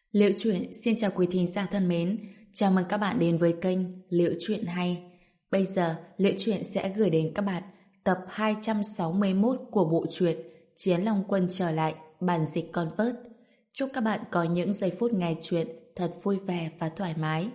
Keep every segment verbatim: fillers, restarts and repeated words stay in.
Liễu Chuyện xin chào quý thính giả thân mến, chào mừng các bạn đến với kênh Liễu Chuyện Hay. Bây giờ, Liễu Chuyện sẽ gửi đến các bạn tập hai trăm sáu mươi mốt của bộ truyện Chiến Long Quân trở lại, bản dịch Convert. Chúc các bạn có những giây phút nghe chuyện thật vui vẻ và thoải mái.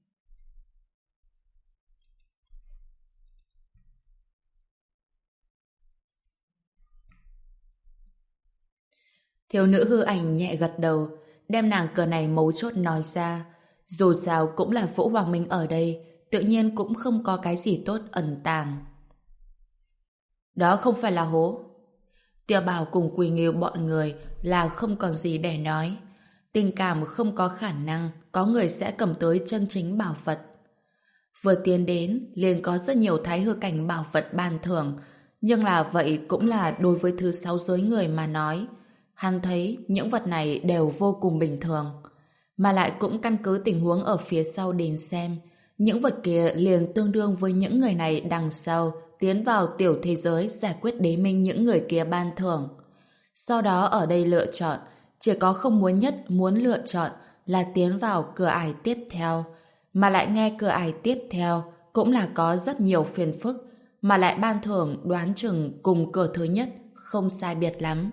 Thiếu nữ hư ảnh nhẹ gật đầu, đem nàng cờ này mấu chốt nói ra. Dù sao cũng là Vũ Hoàng Minh ở đây, tự nhiên cũng không có cái gì tốt ẩn tàng. Đó không phải là hố. Tiêu Bảo cùng Quỳ Nghiêu bọn người là không còn gì để nói. Tình cảm không có khả năng có người sẽ cầm tới chân chính bảo vật. Vừa tiến đến, liền có rất nhiều thái hư cảnh bảo vật ban thưởng, nhưng là vậy cũng là đối với thứ sáu giới người mà nói. Hắn thấy những vật này đều vô cùng bình thường, mà lại cũng căn cứ tình huống ở phía sau đến xem, những vật kia liền tương đương với những người này đằng sau tiến vào tiểu thế giới giải quyết đế minh những người kia ban thưởng. Sau đó ở đây lựa chọn, chỉ có không muốn nhất muốn lựa chọn là tiến vào cửa ải tiếp theo, mà lại nghe cửa ải tiếp theo cũng là có rất nhiều phiền phức, mà lại ban thưởng đoán chừng cùng cửa thứ nhất không sai biệt lắm.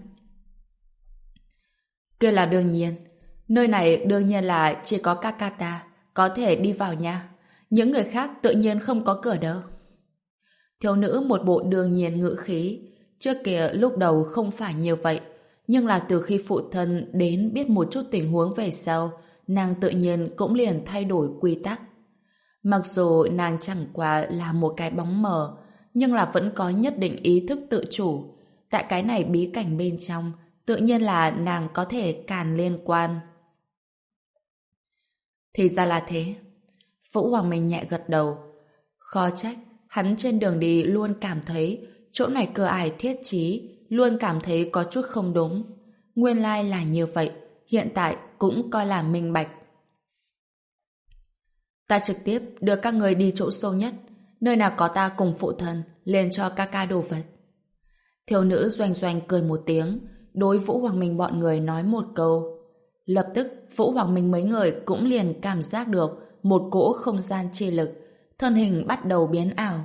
Kia là đương nhiên. Nơi này đương nhiên là chỉ có Kakata có thể đi vào nha. Những người khác tự nhiên không có cửa đâu. Thiếu nữ một bộ đương nhiên ngữ khí. Trước kia lúc đầu không phải như vậy. Nhưng là từ khi phụ thân đến biết một chút tình huống về sau, nàng tự nhiên cũng liền thay đổi quy tắc. Mặc dù nàng chẳng qua là một cái bóng mờ, nhưng là vẫn có nhất định ý thức tự chủ. Tại cái này bí cảnh bên trong, tự nhiên là nàng có thể càn liên quan. Thì ra là thế. Vũ Hoàng Minh nhẹ gật đầu. Khó trách, hắn trên đường đi luôn cảm thấy chỗ này cửa ải thiết trí, luôn cảm thấy có chút không đúng. Nguyên lai là như vậy, hiện tại cũng coi là minh bạch. Ta trực tiếp đưa các người đi chỗ sâu nhất, nơi nào có ta cùng phụ thân, liền cho ca ca đồ vật. Thiếu nữ doanh doanh cười một tiếng, đối Vũ Hoàng Minh bọn người nói một câu. Lập tức, Vũ Hoàng Minh mấy người cũng liền cảm giác được một cỗ không gian chi lực, thân hình bắt đầu biến ảo.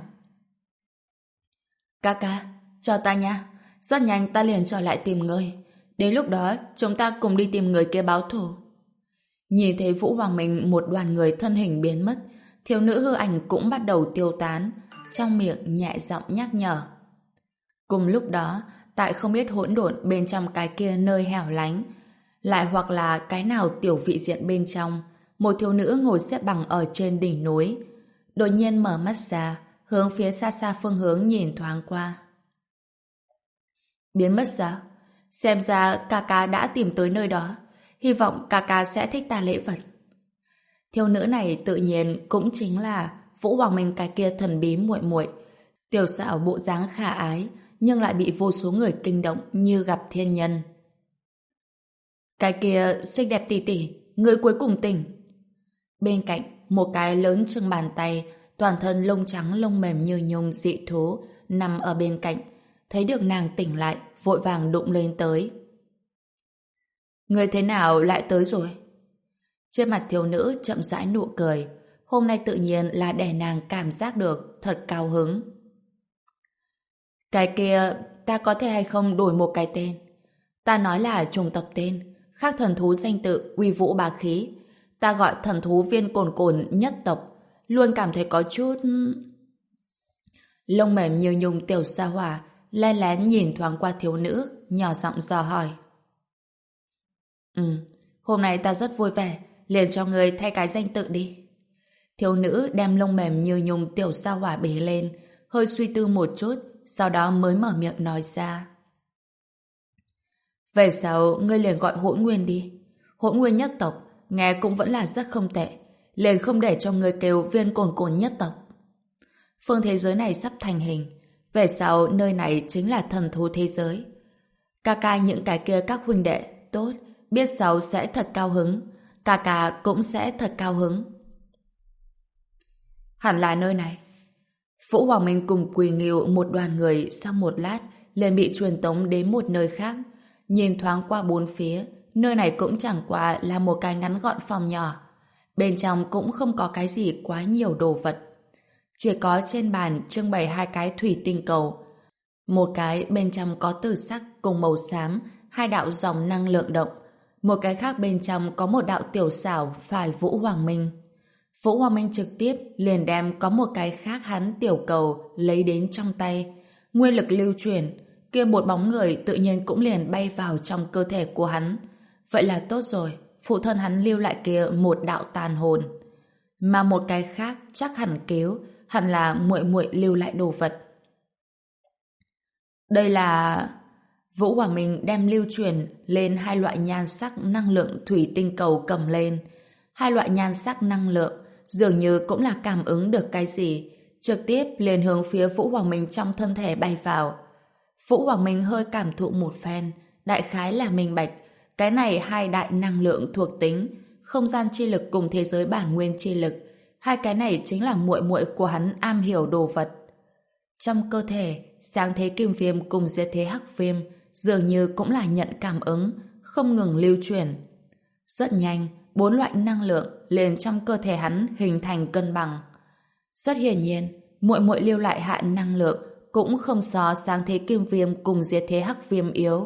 Ca ca, cho ta nha, rất nhanh ta liền trở lại tìm người. Đến lúc đó, chúng ta cùng đi tìm người kia báo thù. Nhìn thấy Vũ Hoàng Minh một đoàn người thân hình biến mất, thiếu nữ hư ảnh cũng bắt đầu tiêu tán, trong miệng nhẹ giọng nhắc nhở. Cùng lúc đó, tại không biết hỗn độn bên trong cái kia nơi hẻo lánh, lại hoặc là cái nào tiểu vị diện bên trong, một thiếu nữ ngồi xếp bằng ở trên đỉnh núi, đột nhiên mở mắt ra, hướng phía xa xa phương hướng nhìn thoáng qua. Biến mất sao? Xem ra ca ca đã tìm tới nơi đó, hy vọng ca ca sẽ thích ta lễ vật. Thiếu nữ này tự nhiên cũng chính là Vũ Hoàng Minh cái kia thần bí muội muội, tiểu xảo bộ dáng khả ái, nhưng lại bị vô số người kinh động như gặp thiên nhân. Cái kia xinh đẹp tỷ tỷ, người cuối cùng tỉnh. Bên cạnh, một cái lớn chừng bàn tay, toàn thân lông trắng lông mềm như nhung dị thú, nằm ở bên cạnh, thấy được nàng tỉnh lại, vội vàng đụng lên tới. Người thế nào lại tới rồi? Trên mặt thiếu nữ chậm rãi nụ cười, hôm nay tự nhiên là để nàng cảm giác được thật cao hứng. Cái kia, ta có thể hay không đổi một cái tên? Ta nói là trùng tập tên, khác thần thú danh tự uy vũ bá khí. Ta gọi thần thú viên cồn cồn nhất tộc, luôn cảm thấy có chút... Lông mềm như nhung tiểu sa hỏa, len lén nhìn thoáng qua thiếu nữ, nhỏ giọng dò hỏi. Ừ, hôm nay ta rất vui vẻ, liền cho người thay cái danh tự đi. Thiếu nữ đem lông mềm như nhung tiểu sa hỏa bế lên, hơi suy tư một chút, sau đó mới mở miệng nói ra. Về sau, ngươi liền gọi Hỗn Nguyên đi. Hỗn Nguyên nhất tộc, nghe cũng vẫn là rất không tệ, liền không để cho ngươi kêu viên cồn cồn nhất tộc. Phương thế giới này sắp thành hình, về sau nơi này chính là thần thú thế giới. Ca ca những cái kia các huynh đệ, tốt, biết sau sẽ thật cao hứng, ca ca cũng sẽ thật cao hứng. Hẳn là nơi này. Vũ Hoàng Minh cùng Quỳ Nghiêu một đoàn người sau một lát liền bị truyền tống đến một nơi khác, nhìn thoáng qua bốn phía, nơi này cũng chẳng qua là một cái ngắn gọn phòng nhỏ. Bên trong cũng không có cái gì quá nhiều đồ vật. Chỉ có trên bàn trưng bày hai cái thủy tinh cầu. Một cái bên trong có tử sắc cùng màu xám, hai đạo dòng năng lượng động. Một cái khác bên trong có một đạo tiểu xảo phải Vũ Hoàng Minh. Vũ Hoàng Minh trực tiếp liền đem có một cái khác hắn tiểu cầu lấy đến trong tay. Nguyên lực lưu chuyển, kia một bóng người tự nhiên cũng liền bay vào trong cơ thể của hắn. Vậy là tốt rồi, phụ thân hắn lưu lại kia một đạo tàn hồn. Mà một cái khác chắc hẳn cứu, hẳn là muội muội lưu lại đồ vật. Đây là... Vũ Hoàng Minh đem lưu truyền lên hai loại nhan sắc năng lượng thủy tinh cầu cầm lên. Hai loại nhan sắc năng lượng dường như cũng là cảm ứng được cái gì, trực tiếp liền hướng phía Vũ Hoàng Minh trong thân thể bay vào. Vũ Hoàng Minh hơi cảm thụ một phen, đại khái là minh bạch, cái này hai đại năng lượng thuộc tính, không gian chi lực cùng thế giới bản nguyên chi lực, hai cái này chính là muội muội của hắn am hiểu đồ vật. Trong cơ thể, sáng thế kim viêm cùng diệt thế hắc viêm dường như cũng là nhận cảm ứng, không ngừng lưu chuyển. Rất nhanh, bốn loại năng lượng liền trong cơ thể hắn hình thành cân bằng. Rất hiển nhiên, muội muội lưu lại hạ năng lượng cũng không so sáng thế kim viêm cùng diệt thế hắc viêm yếu.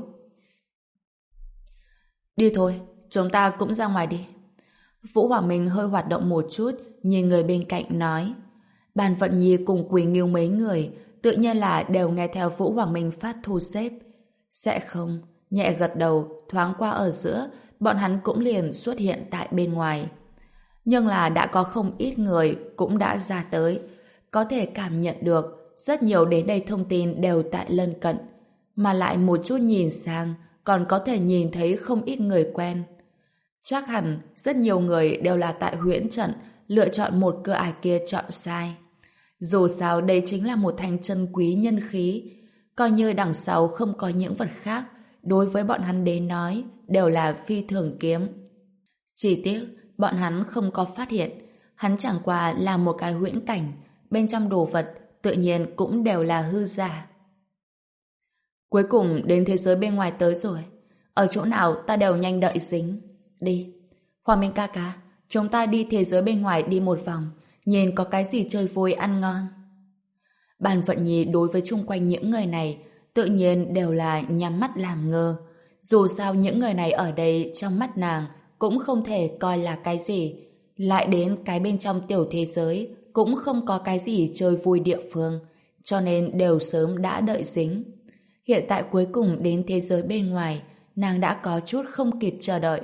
Đi thôi, chúng ta cũng ra ngoài đi. Vũ Hoàng Minh hơi hoạt động một chút, nhìn người bên cạnh nói. Bàn Vận Nhi cùng Quỳ Nghiêu mấy người tự nhiên là đều nghe theo Vũ Hoàng Minh phát thu xếp. Sẽ không, nhẹ gật đầu, thoáng qua ở giữa, bọn hắn cũng liền xuất hiện tại bên ngoài. Nhưng là đã có không ít người cũng đã ra tới, có thể cảm nhận được rất nhiều đến đây thông tin đều tại lân cận, mà lại một chút nhìn sang còn có thể nhìn thấy không ít người quen. Chắc hẳn rất nhiều người đều là tại huyễn trận lựa chọn một cửa ải kia chọn sai. Dù sao đây chính là một thanh chân quý nhân khí, coi như đằng sau không có những vật khác, đối với bọn hắn đến nói đều là phi thường kiếm. Chỉ tiếc bọn hắn không có phát hiện, hắn chẳng qua là một cái huyễn cảnh, bên trong đồ vật tự nhiên cũng đều là hư giả. Cuối cùng đến thế giới bên ngoài tới rồi, ở chỗ nào ta đều nhanh đợi dính. Đi, Hoàng Minh ca ca, chúng ta đi thế giới bên ngoài đi một vòng, nhìn có cái gì chơi vui ăn ngon. Bàn Vận Nhi đối với chung quanh những người này tự nhiên đều là nhắm mắt làm ngơ. Dù sao những người này ở đây trong mắt nàng cũng không thể coi là cái gì. Lại đến cái bên trong tiểu thế giới cũng không có cái gì chơi vui địa phương, cho nên đều sớm đã đợi dính. Hiện tại cuối cùng đến thế giới bên ngoài, nàng đã có chút không kịp chờ đợi.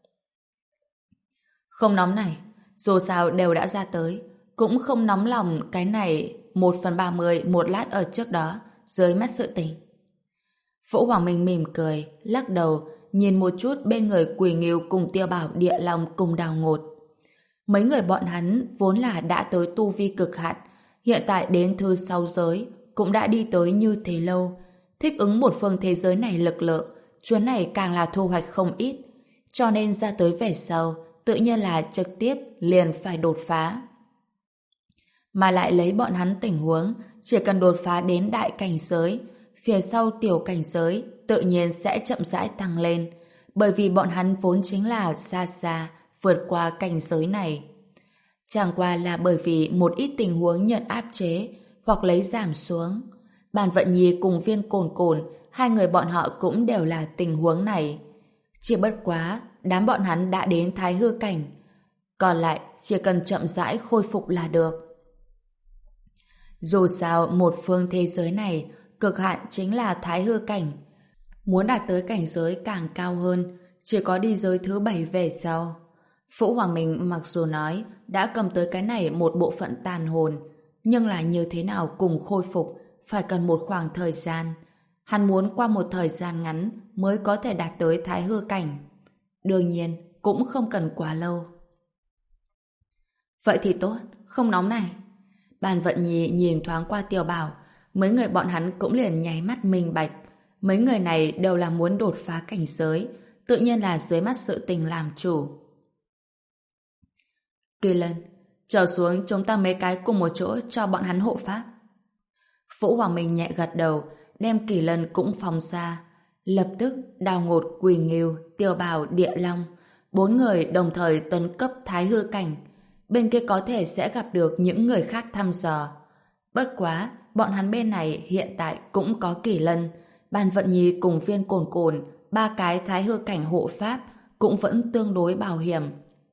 Không nóng này, dù sao đều đã ra tới, cũng không nóng lòng cái này một phần ba mươi một lát ở trước đó, dưới mắt sự tình. Vũ Hoàng Minh mỉm cười, lắc đầu, nhìn một chút bên người Quỳ Nghiêu cùng Tiêu Bảo Địa Long cùng Đào Ngột. Mấy người bọn hắn vốn là đã tới tu vi cực hạn, hiện tại đến thứ sáu giới, cũng đã đi tới như thế lâu. Thích ứng một phương thế giới này lực lượng, chuyến này càng là thu hoạch không ít. Cho nên ra tới về sau, tự nhiên là trực tiếp liền phải đột phá. Mà lại lấy bọn hắn tình huống, chỉ cần đột phá đến đại cảnh giới, phía sau tiểu cảnh giới tự nhiên sẽ chậm rãi tăng lên, bởi vì bọn hắn vốn chính là xa xa vượt qua cảnh giới này. Chẳng qua là bởi vì một ít tình huống nhận áp chế hoặc lấy giảm xuống. Bàn Vận Nhi cùng Viên Cồn Cồn, hai người bọn họ cũng đều là tình huống này. Chỉ bất quá, đám bọn hắn đã đến thái hư cảnh, còn lại chỉ cần chậm rãi khôi phục là được. Dù sao một phương thế giới này cực hạn chính là thái hư cảnh. Muốn đạt tới cảnh giới càng cao hơn, chỉ có đi giới thứ bảy về sau. Vũ Hoàng Minh mặc dù nói đã cầm tới cái này một bộ phận tàn hồn, nhưng là như thế nào cùng khôi phục phải cần một khoảng thời gian. Hắn muốn qua một thời gian ngắn mới có thể đạt tới thái hư cảnh. Đương nhiên cũng không cần quá lâu. Vậy thì tốt, không nóng này. Bàn Vận Nhi nhìn thoáng qua Tiểu Bảo, mấy người bọn hắn cũng liền nháy mắt minh bạch. Mấy người này đều là muốn đột phá cảnh giới, tự nhiên là dưới mắt sự tình làm chủ. Kỳ Lân, trở xuống chúng ta mấy cái cùng một chỗ cho bọn hắn hộ pháp. Vũ Hoàng Minh nhẹ gật đầu, đem Kỳ Lân cũng phòng ra. Lập tức Đào Ngột, Quỳ Nghiêu, Tiểu Bảo, Địa Long, bốn người đồng thời tấn cấp thái hư cảnh. Bên kia có thể sẽ gặp được những người khác thăm dò. Bất quá, bọn hắn bên này hiện tại cũng có Kỳ Lân, Bàn Vận Nhi cùng Viên Cồn Cồn, ba cái thái hư cảnh hộ pháp cũng vẫn tương đối bảo hiểm.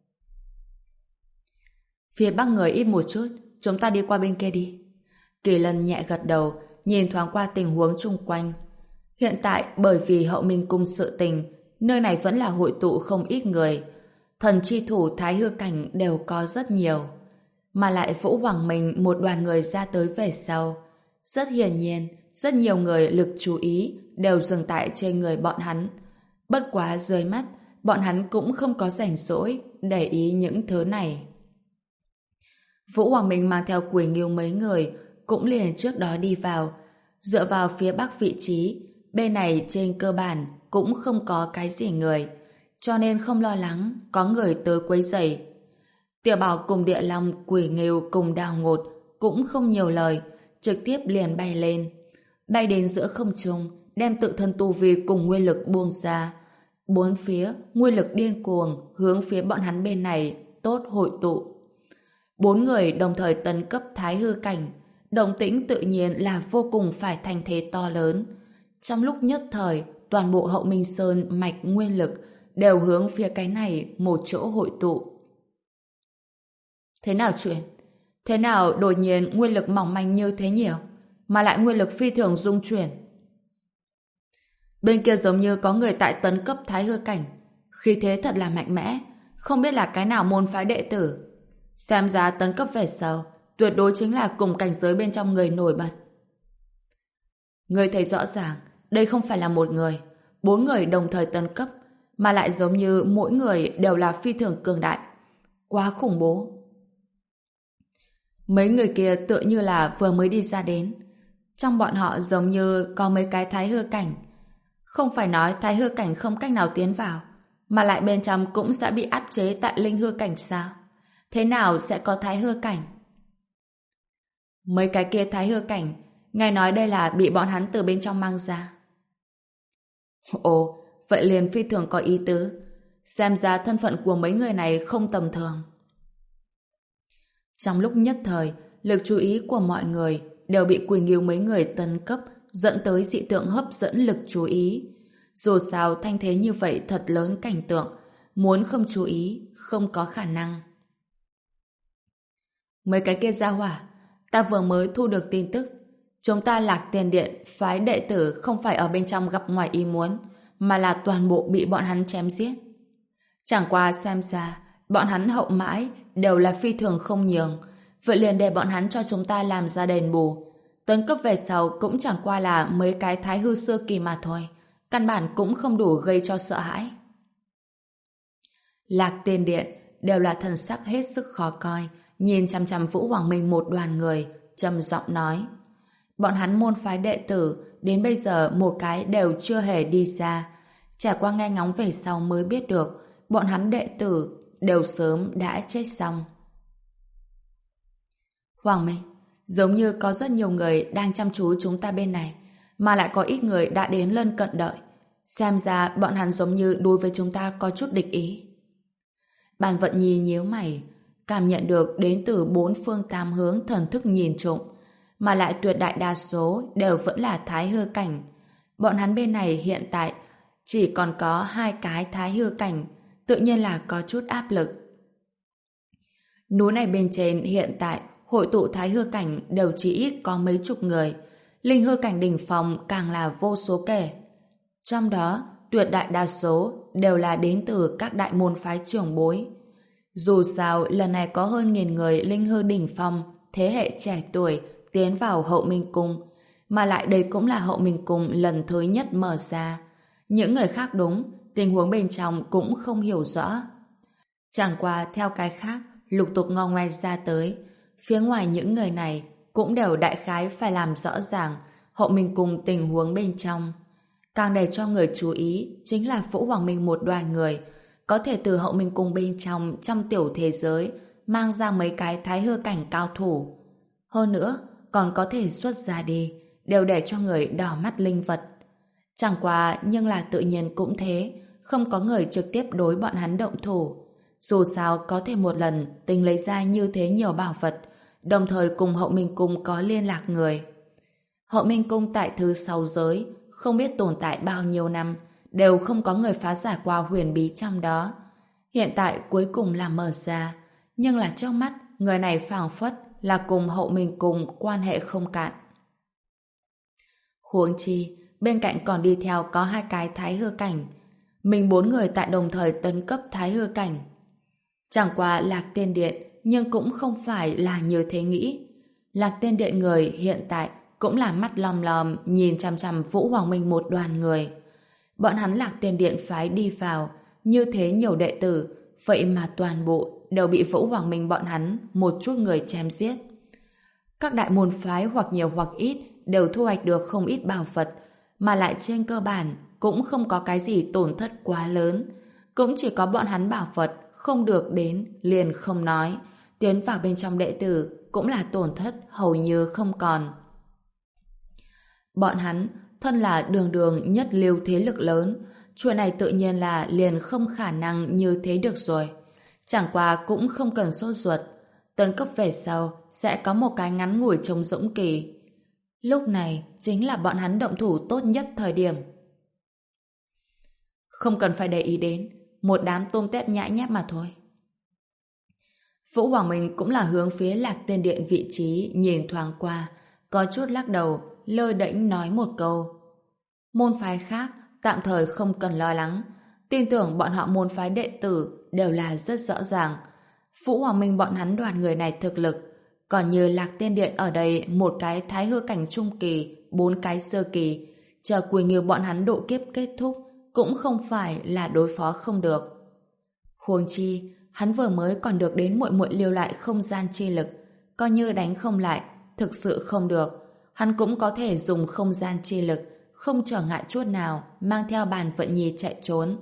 Phía bắc người ít một chút, chúng ta đi qua bên kia đi. Kỳ Lân nhẹ gật đầu, nhìn thoáng qua tình huống chung quanh. Hiện tại bởi vì Hậu Minh Cung sự tình, nơi này vẫn là hội tụ không ít người. Thần chi thủ thái hư cảnh đều có rất nhiều. Mà lại Vũ Hoàng Minh một đoàn người ra tới về sau. Rất hiển nhiên, rất nhiều người lực chú ý đều dừng tại trên người bọn hắn. Bất quá dưới mắt, bọn hắn cũng không có rảnh rỗi để ý những thứ này. Vũ Hoàng Minh mang theo Quỷ Ngưu mấy người cũng liền trước đó đi vào. Dựa vào phía bắc vị trí, bên này trên cơ bản cũng không có cái gì người, cho nên không lo lắng có người tới quấy rầy. Tiểu Bảo cùng Địa Long, Quỷ Ngưu cùng Đào Ngột cũng không nhiều lời, trực tiếp liền bay lên. Bay đến giữa không trung, đem tự thân tu vi cùng nguyên lực buông ra. Bốn phía, nguyên lực điên cuồng hướng phía bọn hắn bên này tốt hội tụ. Bốn người đồng thời tấn cấp thái hư cảnh, động tĩnh tự nhiên là vô cùng phải thành thế to lớn. Trong lúc nhất thời, toàn bộ Hậu Minh Sơn mạch nguyên lực đều hướng phía cái này một chỗ hội tụ. Thế nào chuyện? Thế nào đột nhiên nguyên lực mỏng manh như thế nhiều, mà lại nguyên lực phi thường dung chuyển? Bên kia giống như có người tại tấn cấp thái hư cảnh, khí thế thật là mạnh mẽ, không biết là cái nào môn phái đệ tử. Xem ra tấn cấp về sau, tuyệt đối chính là cùng cảnh giới bên trong người nổi bật. Người thấy rõ ràng, đây không phải là một người, bốn người đồng thời tấn cấp, mà lại giống như mỗi người đều là phi thường cường đại. Quá khủng bố. Mấy người kia tựa như là vừa mới đi ra đến. Trong bọn họ giống như có mấy cái thái hư cảnh. Không phải nói thái hư cảnh không cách nào tiến vào, mà lại bên trong cũng sẽ bị áp chế tại linh hư cảnh sao? Thế nào sẽ có thái hư cảnh? Mấy cái kia thái hư cảnh, nghe nói đây là bị bọn hắn từ bên trong mang ra. Ồ, vậy liền phi thường có ý tứ. Xem ra thân phận của mấy người này không tầm thường. Trong lúc nhất thời, lực chú ý của mọi người đều bị Quỷ Ngưu mấy người tấn cấp dẫn tới dị tượng hấp dẫn lực chú ý. Dù sao thanh thế như vậy thật lớn cảnh tượng, muốn không chú ý không có khả năng. Mấy cái kia ra hỏa, ta vừa mới thu được tin tức, chúng ta Lạc Tiền Điện phái đệ tử không phải ở bên trong gặp ngoài ý muốn, mà là toàn bộ bị bọn hắn chém giết. Chẳng qua xem ra bọn hắn hậu mãi đều là phi thường không nhường, vậy liền để bọn hắn cho chúng ta làm ra đền bù. Tấn cấp về sau cũng chẳng qua là mấy cái thái hư sơ kỳ mà thôi, căn bản cũng không đủ gây cho sợ hãi. Lạc Tiền Điện đều là thần sắc hết sức khó coi, nhìn chằm chằm Vũ Hoàng Minh một đoàn người, trầm giọng nói: bọn hắn môn phái đệ tử đến bây giờ một cái đều chưa hề đi ra, trải qua nghe ngóng về sau mới biết được bọn hắn đệ tử đều sớm đã chết xong. Hoàng Minh, giống như có rất nhiều người đang chăm chú chúng ta bên này, mà lại có ít người đã đến lân cận đợi. Xem ra bọn hắn giống như đối với chúng ta có chút địch ý. Bàn Vận Nhi nhíu mày, cảm nhận được đến từ bốn phương tám hướng thần thức nhìn trộm, mà lại tuyệt đại đa số đều vẫn là thái hư cảnh. Bọn hắn bên này hiện tại chỉ còn có hai cái thái hư cảnh, tự nhiên là có chút áp lực. Núi này bên trên hiện tại hội tụ thái hư cảnh đều chỉ ít có mấy chục người, linh hư cảnh đỉnh phong càng là vô số kể. Trong đó, tuyệt đại đa số đều là đến từ các đại môn phái trưởng bối. Dù sao, lần này có hơn nghìn người linh hư đỉnh phong, thế hệ trẻ tuổi tiến vào Hậu Minh Cung, mà lại đây cũng là Hậu Minh Cung lần thứ nhất mở ra. Những người khác đúng, tình huống bên trong cũng không hiểu rõ. Chẳng qua theo cái khác, lục tục ngò ngoe ra tới, phía ngoài những người này cũng đều đại khái phải làm rõ ràng Hậu Minh Cung tình huống bên trong. Càng để cho người chú ý chính là Vũ Hoàng Minh một đoàn người có thể từ Hậu Minh Cung bên trong trong tiểu thế giới mang ra mấy cái thái hư cảnh cao thủ. Hơn nữa, còn có thể xuất ra đi, đều để cho người đỏ mắt linh vật. Chẳng qua nhưng là tự nhiên cũng thế, không có người trực tiếp đối bọn hắn động thủ. Dù sao có thể một lần tình lấy ra như thế nhiều bảo vật, đồng thời cùng Hậu Minh Cung có liên lạc người. Hậu Minh Cung tại thứ sáu giới, không biết tồn tại bao nhiêu năm, đều không có người phá giải qua huyền bí trong đó. Hiện tại cuối cùng là mở ra, nhưng là trước mắt người này phảng phất là cùng Hậu Minh Cung quan hệ không cạn. Huống chi, bên cạnh còn đi theo có hai cái thái hư cảnh. Mình bốn người tại đồng thời tấn cấp thái hư cảnh. Chẳng qua Lạc Tiên Điện, nhưng cũng không phải là như thế nghĩ. Lạc Tiên Điện người hiện tại cũng là mắt lom lom nhìn chằm chằm Vũ Hoàng Minh một đoàn người. Bọn hắn Lạc Tiên Điện phái đi vào, như thế nhiều đệ tử, vậy mà toàn bộ đều bị Vũ Hoàng Minh bọn hắn một chút người chém giết. Các đại môn phái hoặc nhiều hoặc ít đều thu hoạch được không ít bảo vật, mà lại trên cơ bản cũng không có cái gì tổn thất quá lớn. Cũng chỉ có bọn hắn bảo vật không được đến liền không nói, tiến vào bên trong đệ tử cũng là tổn thất hầu như không còn. Bọn hắn thân là đường đường nhất lưu thế lực lớn, chuyện này tự nhiên là liền không khả năng như thế được rồi. Chẳng qua cũng không cần sốt ruột, tấn cấp về sau sẽ có một cái ngắn ngủi trống rỗng kỳ. Lúc này chính là bọn hắn động thủ tốt nhất thời điểm. Không cần phải để ý đến, một đám tôm tép nhãi nhép mà thôi. Vũ Hoàng Minh cũng là hướng phía Lạc Tiên Điện vị trí nhìn thoáng qua, có chút lắc đầu, lơ đễnh nói một câu. Môn phái khác tạm thời không cần lo lắng, tin tưởng bọn họ môn phái đệ tử đều là rất rõ ràng. Vũ Hoàng Minh bọn hắn đoàn người này thực lực, còn như Lạc Tiên Điện ở đây một cái thái hư cảnh trung kỳ, bốn cái sơ kỳ, chờ Quỳ Nghiêu bọn hắn độ kiếp kết thúc cũng không phải là đối phó không được. Huống chi, hắn vừa mới còn được đến muội muội lưu lại không gian chi lực, coi như đánh không lại, thực sự không được, hắn cũng có thể dùng không gian chi lực, không trở ngại chút nào, mang theo Bàn Vận Nhi chạy trốn.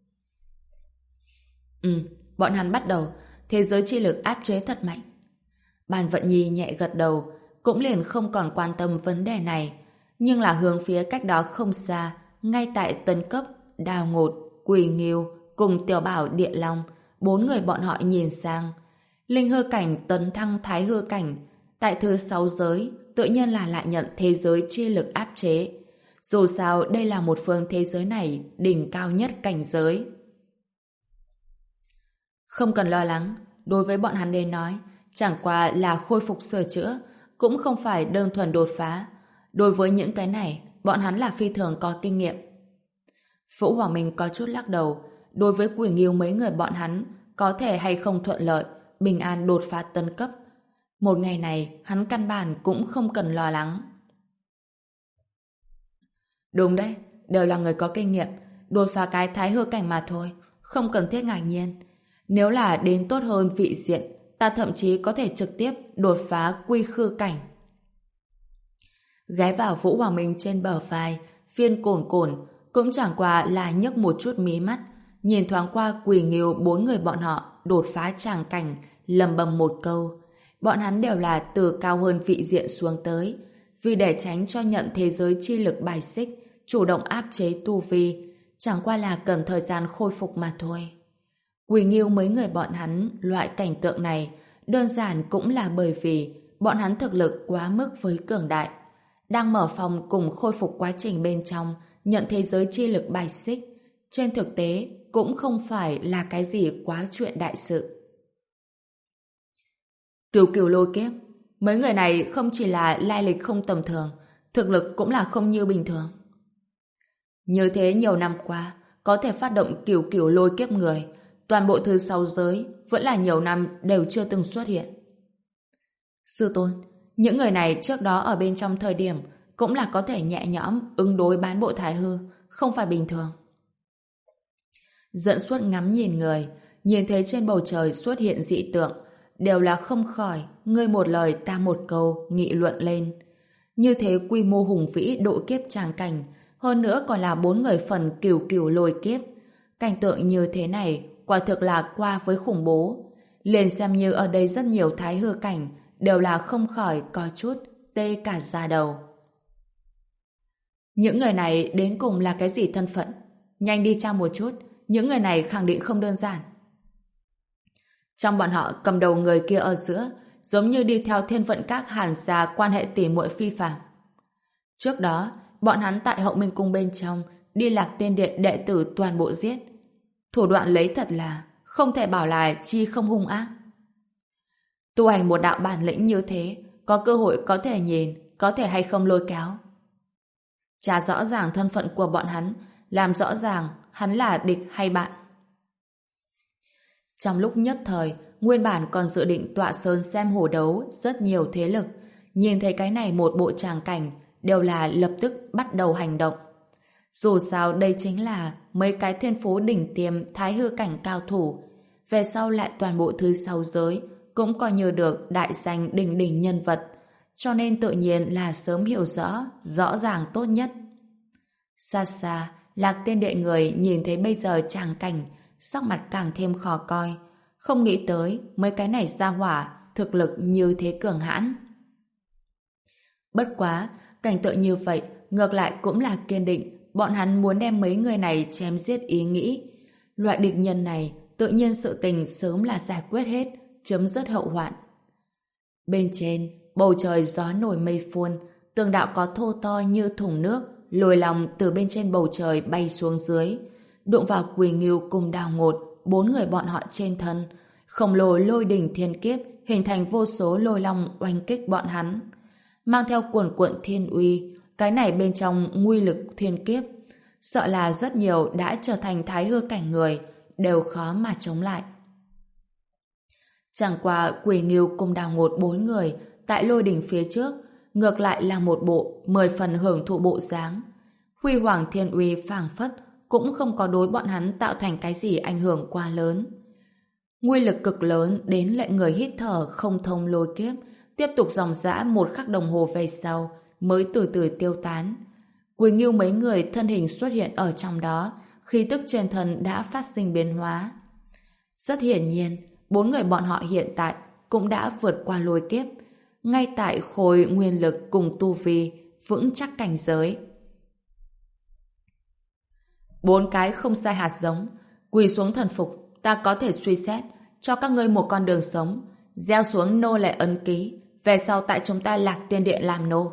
Ừ, bọn hắn bắt đầu, thế giới chi lực áp chế thật mạnh. Bàn Vận Nhi nhẹ gật đầu, cũng liền không còn quan tâm vấn đề này, nhưng là hướng phía cách đó không xa, ngay tại tấn cấp, Đào Ngột, Quỳ Nghiêu cùng Tiểu Bảo Địa Long, bốn người bọn họ nhìn sang. Linh hư cảnh tấn thăng thái hư cảnh, tại thứ sáu giới, tự nhiên là lại nhận thế giới chi lực áp chế. Dù sao đây là một phương thế giới này đỉnh cao nhất cảnh giới. Không cần lo lắng, đối với bọn hắn đến nói, chẳng qua là khôi phục sửa chữa, cũng không phải đơn thuần đột phá. Đối với những cái này, bọn hắn là phi thường có kinh nghiệm. Vũ Hoàng Minh có chút lắc đầu, đối với Quỷ Nghiêu mấy người bọn hắn, có thể hay không thuận lợi, bình an đột phá tấn cấp. Một ngày này, hắn căn bản cũng không cần lo lắng. Đúng đấy, đều là người có kinh nghiệm, đột phá cái thái hư cảnh mà thôi, không cần thiết ngạc nhiên. Nếu là đến tốt hơn vị diện, ta thậm chí có thể trực tiếp đột phá quy khư cảnh. Ghé vào Vũ Hoàng Minh trên bờ vai, Viên Cổn Cổn cũng chẳng qua là nhấc một chút mí mắt, nhìn thoáng qua Quỳ Nghiêu bốn người bọn họ đột phá tràng cảnh, lầm bầm một câu. Bọn hắn đều là từ cao hơn vị diện xuống tới, vì để tránh cho nhận thế giới chi lực bài xích, chủ động áp chế tu vi, chẳng qua là cần thời gian khôi phục mà thôi. Quỳ Nghiêu mấy người bọn hắn loại cảnh tượng này đơn giản cũng là bởi vì bọn hắn thực lực quá mức với cường đại, đang mở phòng cùng khôi phục quá trình bên trong nhận thế giới chi lực bài xích, trên thực tế cũng không phải là cái gì quá chuyện đại sự. Cửu cửu lôi kiếp, mấy người này không chỉ là lai lịch không tầm thường, thực lực cũng là không như bình thường. Như thế nhiều năm qua, có thể phát động cửu cửu lôi kiếp người, toàn bộ thứ sáu giới vẫn là nhiều năm đều chưa từng xuất hiện. Sư tôn, những người này trước đó ở bên trong thời điểm cũng là có thể nhẹ nhõm ứng đối bán bộ thái hư, không phải bình thường. Dẫn suốt ngắm nhìn người, nhìn thấy trên bầu trời xuất hiện dị tượng, đều là không khỏi ngươi một lời ta một câu nghị luận lên. Như thế quy mô hùng vĩ độ kiếp tràng cảnh, hơn nữa còn là bốn người phần cửu cửu lôi kiếp. Cảnh tượng như thế này quả thực là qua với khủng bố. Liền xem như ở đây rất nhiều thái hư cảnh đều là không khỏi có chút tê cả da đầu. Những người này đến cùng là cái gì thân phận? Nhanh đi tra một chút, những người này khẳng định không đơn giản. Trong bọn họ cầm đầu người kia ở giữa, giống như đi theo thiên vận các Hàn gia quan hệ tỉ muội phi phàm. Trước đó, bọn hắn tại Hậu Minh Cung bên trong đi Lạc Tiên Điện đệ tử toàn bộ giết. Thủ đoạn lấy thật là không thể bảo là chi không hung ác. Tu hành một đạo bản lĩnh như thế, có cơ hội có thể nhìn, có thể hay không lôi kéo. Trả rõ ràng thân phận của bọn hắn, làm rõ ràng hắn là địch hay bạn. Trong lúc nhất thời, nguyên bản còn dự định tọa sơn xem hổ đấu rất nhiều thế lực, nhìn thấy cái này một bộ tràng cảnh đều là lập tức bắt đầu hành động. Dù sao đây chính là mấy cái thiên phú đỉnh tiêm thái hư cảnh cao thủ, về sau lại toàn bộ thứ sáu giới cũng coi như được đại danh đỉnh đỉnh nhân vật, cho nên tự nhiên là sớm hiểu rõ, rõ ràng tốt nhất. Xa xa, Lạc Tiên Điện người nhìn thấy bây giờ tràng cảnh, sắc mặt càng thêm khó coi, không nghĩ tới mấy cái này ra hỏa thực lực như thế cường hãn. Bất quá, cảnh tượng như vậy ngược lại cũng là kiên định bọn hắn muốn đem mấy người này chém giết ý nghĩ. Loại địch nhân này tự nhiên sự tình sớm là giải quyết hết, chấm dứt hậu hoạn. Bên trên, bầu trời gió nổi mây phun, tường đạo có thô to như thùng nước, lồi lòng từ bên trên bầu trời bay xuống dưới, đụng vào Quỳ Ngưu cùng Đào Ngột, bốn người bọn họ trên thân. Khổng lồ lôi đỉnh thiên kiếp hình thành vô số lôi long oanh kích bọn hắn, mang theo cuồn cuộn thiên uy. Cái này bên trong nguy lực thiên kiếp, sợ là rất nhiều đã trở thành thái hư cảnh người đều khó mà chống lại. Chẳng qua Quỳ Ngưu cùng Đào Ngột bốn người tại lôi đỉnh phía trước ngược lại là một bộ mười phần hưởng thụ bộ dáng. Huy hoàng thiên uy phảng phất cũng không có đối bọn hắn tạo thành cái gì ảnh hưởng quá lớn. Nguy lực cực lớn đến lệnh người hít thở không thông lôi kiếp, tiếp tục dòng dã một khắc đồng hồ về sau mới từ từ tiêu tán. Quỳ Ngưu mấy người thân hình xuất hiện ở trong đó, khí tức trên thân đã phát sinh biến hóa. Rất hiển nhiên, bốn người bọn họ hiện tại cũng đã vượt qua lôi kiếp, ngay tại khối nguyên lực cùng tu vi vững chắc cảnh giới. Bốn cái không sai hạt giống, quỳ xuống thần phục, ta có thể suy xét cho các ngươi một con đường sống, gieo xuống nô lệ ấn ký, về sau tại chúng ta Lạc Tiên Điện làm nô.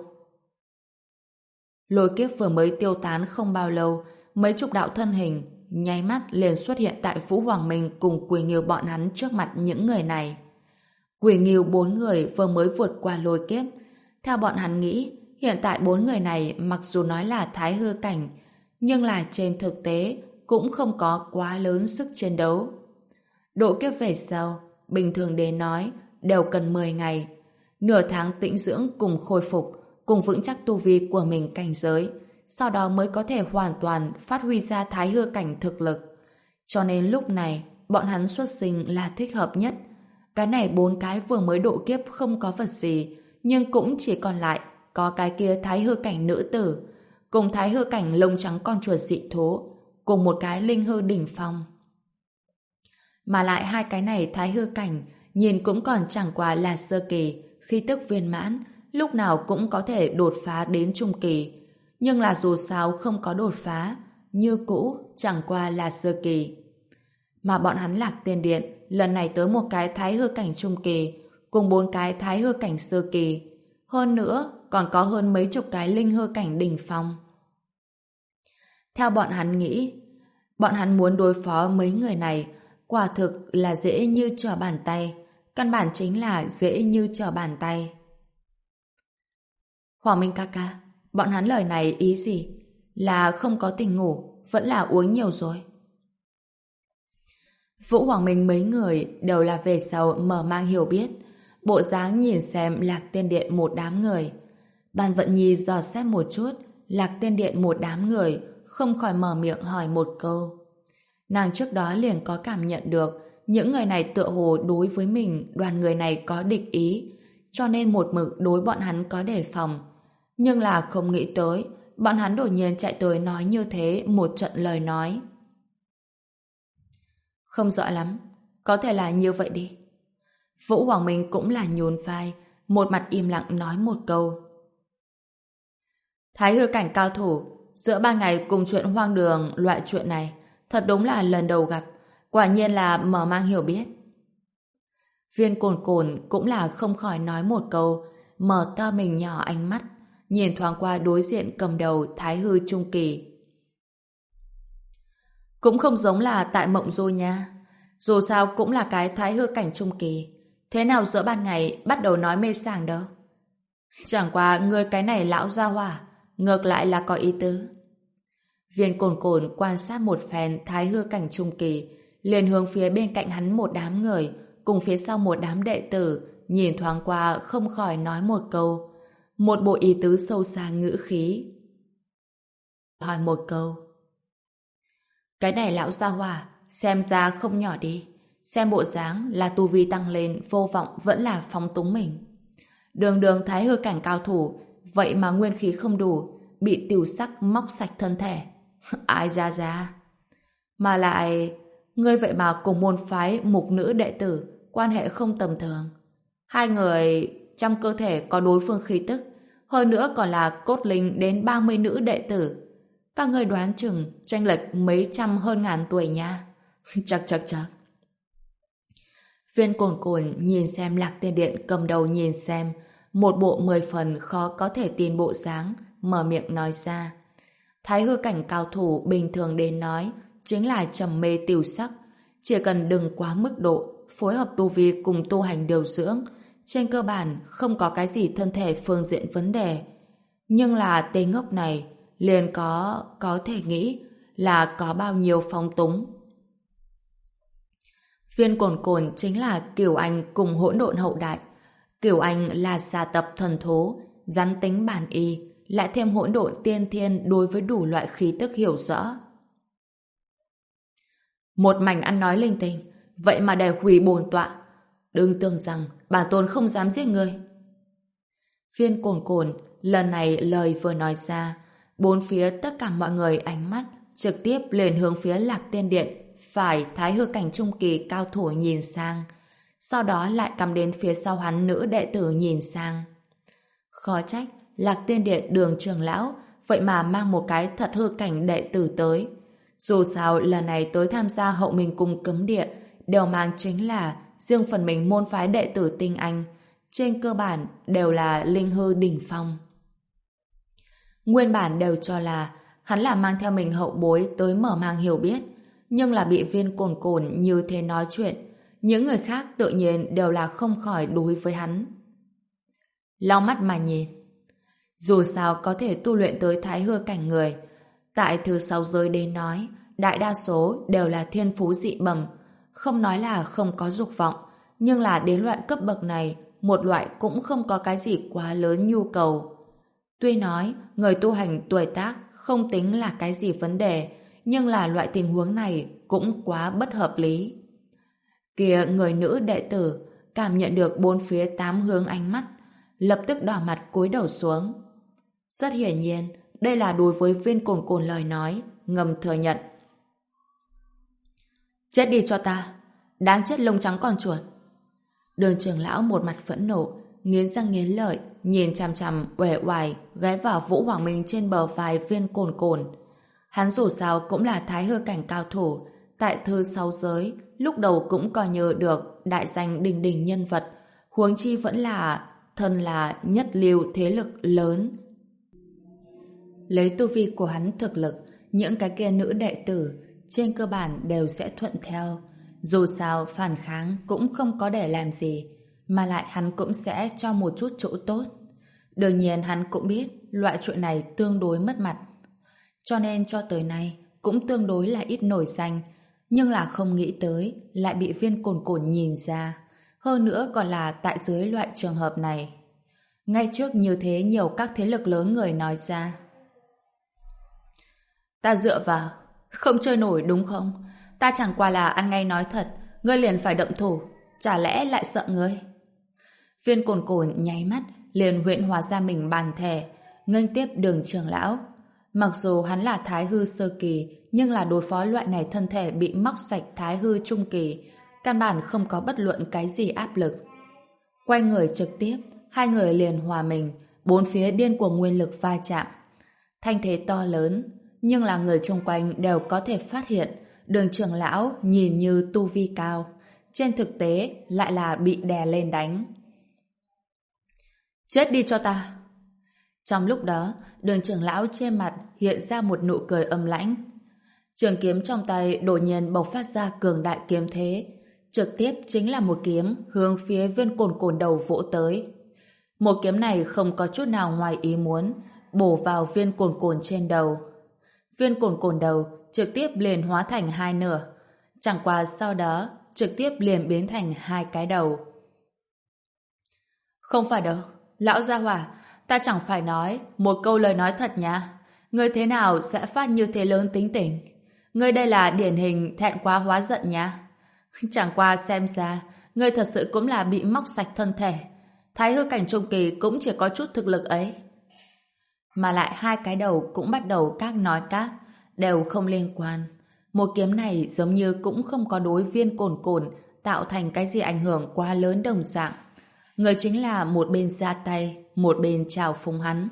Lôi kiếp vừa mới tiêu tán không bao lâu, mấy chục đạo thân hình nháy mắt liền xuất hiện tại Vũ Hoàng Minh cùng Quỳ Ngưu bọn hắn trước mặt những người này. Quỳ Ngưu bốn người vừa mới vượt qua lôi kiếp, theo bọn hắn nghĩ, hiện tại bốn người này mặc dù nói là thái hư cảnh, nhưng là trên thực tế cũng không có quá lớn sức chiến đấu. Độ kiếp về sau, bình thường đến nói, đều cần mười ngày, nửa tháng tĩnh dưỡng cùng khôi phục, cùng vững chắc tu vi của mình cảnh giới, sau đó mới có thể hoàn toàn phát huy ra thái hư cảnh thực lực. Cho nên lúc này, bọn hắn xuất sinh là thích hợp nhất. Cái này bốn cái vừa mới độ kiếp không có vật gì, nhưng cũng chỉ còn lại có cái kia thái hư cảnh nữ tử, cùng thái hư cảnh lông trắng con chuột dị thú, cùng một cái linh hư đỉnh phong. Mà lại hai cái này thái hư cảnh nhìn cũng còn chẳng qua là sơ kỳ, khí tức viên mãn, lúc nào cũng có thể đột phá đến trung kỳ. Nhưng là dù sao không có đột phá, như cũ chẳng qua là sơ kỳ. Mà bọn hắn Lạc Tiên Điện lần này tới một cái thái hư cảnh trung kỳ, cùng bốn cái thái hư cảnh sơ kỳ. Hơn nữa, còn có hơn mấy chục cái linh hư cảnh đỉnh phong. Theo bọn hắn nghĩ, bọn hắn muốn đối phó mấy người này quả thực là dễ như trở bàn tay, căn bản chính là dễ như trở bàn tay. Hoàng Minh ca ca, bọn hắn lời này ý gì? Là không có tình ngủ, vẫn là uống nhiều rồi? Vũ Hoàng Minh mấy người đều là về sau mở mang hiểu biết, bộ dáng nhìn xem Lạc Tiên Điện một đám người. Ban Vận Nhi dò xét một chút, Lạc Tiên Điện một đám người, không khỏi mở miệng hỏi một câu. Nàng trước đó liền có cảm nhận được những người này tựa hồ đối với mình đoàn người này có địch ý, cho nên một mực đối bọn hắn có đề phòng. Nhưng là không nghĩ tới, bọn hắn đột nhiên chạy tới nói như thế một trận lời nói. Không rõ lắm, có thể là như vậy đi. Vũ Hoàng Minh cũng là nhún vai, một mặt im lặng nói một câu. Thái hư cảnh cao thủ, giữa ban ngày cùng chuyện hoang đường loại chuyện này, Thật đúng là lần đầu gặp, quả nhiên là mở mang hiểu biết. Viên Cồn Cồn cũng là không khỏi nói một câu, mở to mình nhỏ ánh mắt, nhìn thoáng qua đối diện cầm đầu Thái Hư Trung Kỳ. Cũng không giống là tại mộng du nha. Dù sao cũng là cái Thái Hư cảnh Trung Kỳ. Thế nào giữa ban ngày bắt đầu nói mê sảng đâu. Chẳng qua người cái này lão gia hỏa, ngược lại là có ý tứ. Viên Cồn Cồn quan sát một phen Thái Hư cảnh Trung Kỳ, liền hướng phía bên cạnh hắn một đám người, cùng phía sau một đám đệ tử, nhìn thoáng qua không khỏi nói một câu. Một bộ ý tứ sâu xa ngữ khí. Hỏi một câu. Cái này lão gia hỏa, xem ra không nhỏ đi. Xem bộ dáng là tu vi tăng lên, vô vọng vẫn là phóng túng mình. Đường đường Thái Hư cảnh cao thủ, vậy mà nguyên khí không đủ, bị tiểu sắc móc sạch thân thể. Ai ra ra. Mà lại, ngươi vậy mà cùng môn phái mục nữ đệ tử, quan hệ không tầm thường. Hai người trong cơ thể có đối phương khí tức, hơn nữa còn là cốt linh đến ba mươi nữ đệ tử. Các ngươi đoán chừng chênh lệch mấy trăm hơn ngàn tuổi nha. Chắc chắc chắc. Viên Cồn Cồn nhìn xem Lạc Tiên Điện cầm đầu nhìn xem, một bộ mười phần khó có thể tin bộ dáng, mở miệng nói ra. Thái Hư cảnh cao thủ bình thường đến nói chính là trầm mê tiểu sắc, chỉ cần đừng quá mức độ, phối hợp tu vi cùng tu hành điều dưỡng, trên cơ bản không có cái gì thân thể phương diện vấn đề. Nhưng là tên ngốc này liền có có thể nghĩ là có bao nhiêu phóng túng. Viên Cồn Cồn chính là Cửu Anh cùng hỗn độn hậu đại. Cửu Anh là gia tập thần thú, rắn tính bản y, lại thêm hỗn độn tiên thiên đối với đủ loại khí tức hiểu rõ. Một mảnh ăn nói linh tinh, vậy mà để hủy bổn tọa. Đừng tưởng rằng bản tôn không dám giết ngươi. Viên Cồn Cồn lần này lời vừa nói ra, bốn phía tất cả mọi người ánh mắt trực tiếp liền hướng phía Lạc Tiên Điện, phải Thái Hư cảnh Trung Kỳ cao thủ nhìn sang, sau đó lại cầm đến phía sau hắn nữ đệ tử nhìn sang. Khó trách Lạc Tiên Điện Đường trưởng lão vậy mà mang một cái thật hư cảnh đệ tử tới. Dù sao lần này tới tham gia hậu mình cung cấm địa đều mang chính là riêng phần mình môn phái đệ tử tinh anh, trên cơ bản đều là linh hư đỉnh phong. Nguyên bản đều cho là hắn là mang theo mình hậu bối tới mở mang hiểu biết, nhưng là bị Viên Cồn Cồn như thế nói chuyện, những người khác tự nhiên đều là không khỏi đối với hắn. Lau mắt mà nhìn. Dù sao có thể tu luyện tới Thái Hư cảnh người, tại thứ sáu giới đến nói, đại đa số đều là thiên phú dị bẩm, không nói là không có dục vọng, nhưng là đến loại cấp bậc này, một loại cũng không có cái gì quá lớn nhu cầu. Tuy nói, người tu hành tuổi tác không tính là cái gì vấn đề, nhưng là loại tình huống này cũng quá bất hợp lý. Kìa người nữ đệ tử, cảm nhận được bốn phía tám hướng ánh mắt, lập tức đỏ mặt cúi đầu xuống. Rất hiển nhiên, đây là đối với Viên Cồn Cồn lời nói, ngầm thừa nhận. Chết đi cho ta, đáng chết lông trắng con chuột. Đường trưởng lão một mặt phẫn nộ, nghiến răng nghiến lợi, nhìn chằm chằm uể oải ghé vào Vũ Hoàng Minh trên bờ vai Viên Cồn Cồn. Hắn dù sao cũng là Thái Hư cảnh cao thủ, tại thứ sáu giới, lúc đầu cũng coi như được đại danh đình đình nhân vật, huống chi vẫn là thân là nhất lưu thế lực lớn. Lấy tu vi của hắn thực lực, những cái kia nữ đệ tử trên cơ bản đều sẽ thuận theo. Dù sao phản kháng cũng không có để làm gì, mà lại hắn cũng sẽ cho một chút chỗ tốt. Đương nhiên hắn cũng biết loại chuyện này tương đối mất mặt, cho nên cho tới nay cũng tương đối là ít nổi danh, nhưng là không nghĩ tới lại bị Viên Cồn Cồn nhìn ra, hơn nữa còn là tại dưới loại trường hợp này. Ngay trước như thế nhiều các thế lực lớn người nói ra. Ta dựa vào, không chơi nổi đúng không? Ta chẳng qua là ăn ngay nói thật, ngươi liền phải động thủ, chả lẽ lại sợ ngươi? Viên Cồn Cồn nháy mắt liền huyễn hóa ra mình bàn thẻ, nghênh tiếp Đường trưởng lão. Mặc dù hắn là Thái Hư sơ kỳ, nhưng là đối phó loại này thân thể bị móc sạch Thái Hư trung kỳ, căn bản không có bất luận cái gì áp lực. Quay người trực tiếp, hai người liền hòa mình, bốn phía điên cuồng nguyên lực va chạm. Thanh thế to lớn, nhưng là người chung quanh đều có thể phát hiện Đường trưởng lão nhìn như tu vi cao, trên thực tế lại là bị đè lên đánh. Chết đi cho ta! Trong lúc đó, đường trưởng lão trên mặt hiện ra một nụ cười âm lãnh. Trường kiếm trong tay đột nhiên bộc phát ra cường đại kiếm thế, trực tiếp chính là một kiếm hướng phía viên cồn cồn đầu vỗ tới. Một kiếm này không có chút nào ngoài ý muốn, bổ vào viên cồn cồn trên đầu. Viên cồn cồn đầu trực tiếp liền hóa thành hai nửa, chẳng qua sau đó trực tiếp liền biến thành hai cái đầu. Không phải đâu, lão gia hỏa, ta chẳng phải nói một câu lời nói thật nha. Ngươi thế nào sẽ phát như thế lớn tính tình? Ngươi đây là điển hình thẹn quá hóa giận nha. Chẳng qua xem ra, ngươi thật sự cũng là bị móc sạch thân thể. Thái hư cảnh trung kỳ cũng chỉ có chút thực lực ấy. Mà lại hai cái đầu cũng bắt đầu các nói các, đều không liên quan. Một kiếm này giống như cũng không có đối viên cồn cồn tạo thành cái gì ảnh hưởng quá lớn đồng dạng. Người chính là một bên ra tay, một bên chào phúng hắn.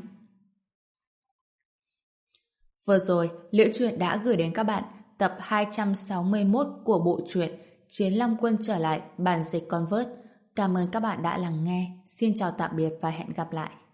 Vừa rồi, Liễu Chuyện đã gửi đến các bạn tập hai trăm sáu mươi mốt của bộ truyện Chiến Long Quân trở lại bản dịch Convert. Cảm ơn các bạn đã lắng nghe. Xin chào tạm biệt và hẹn gặp lại.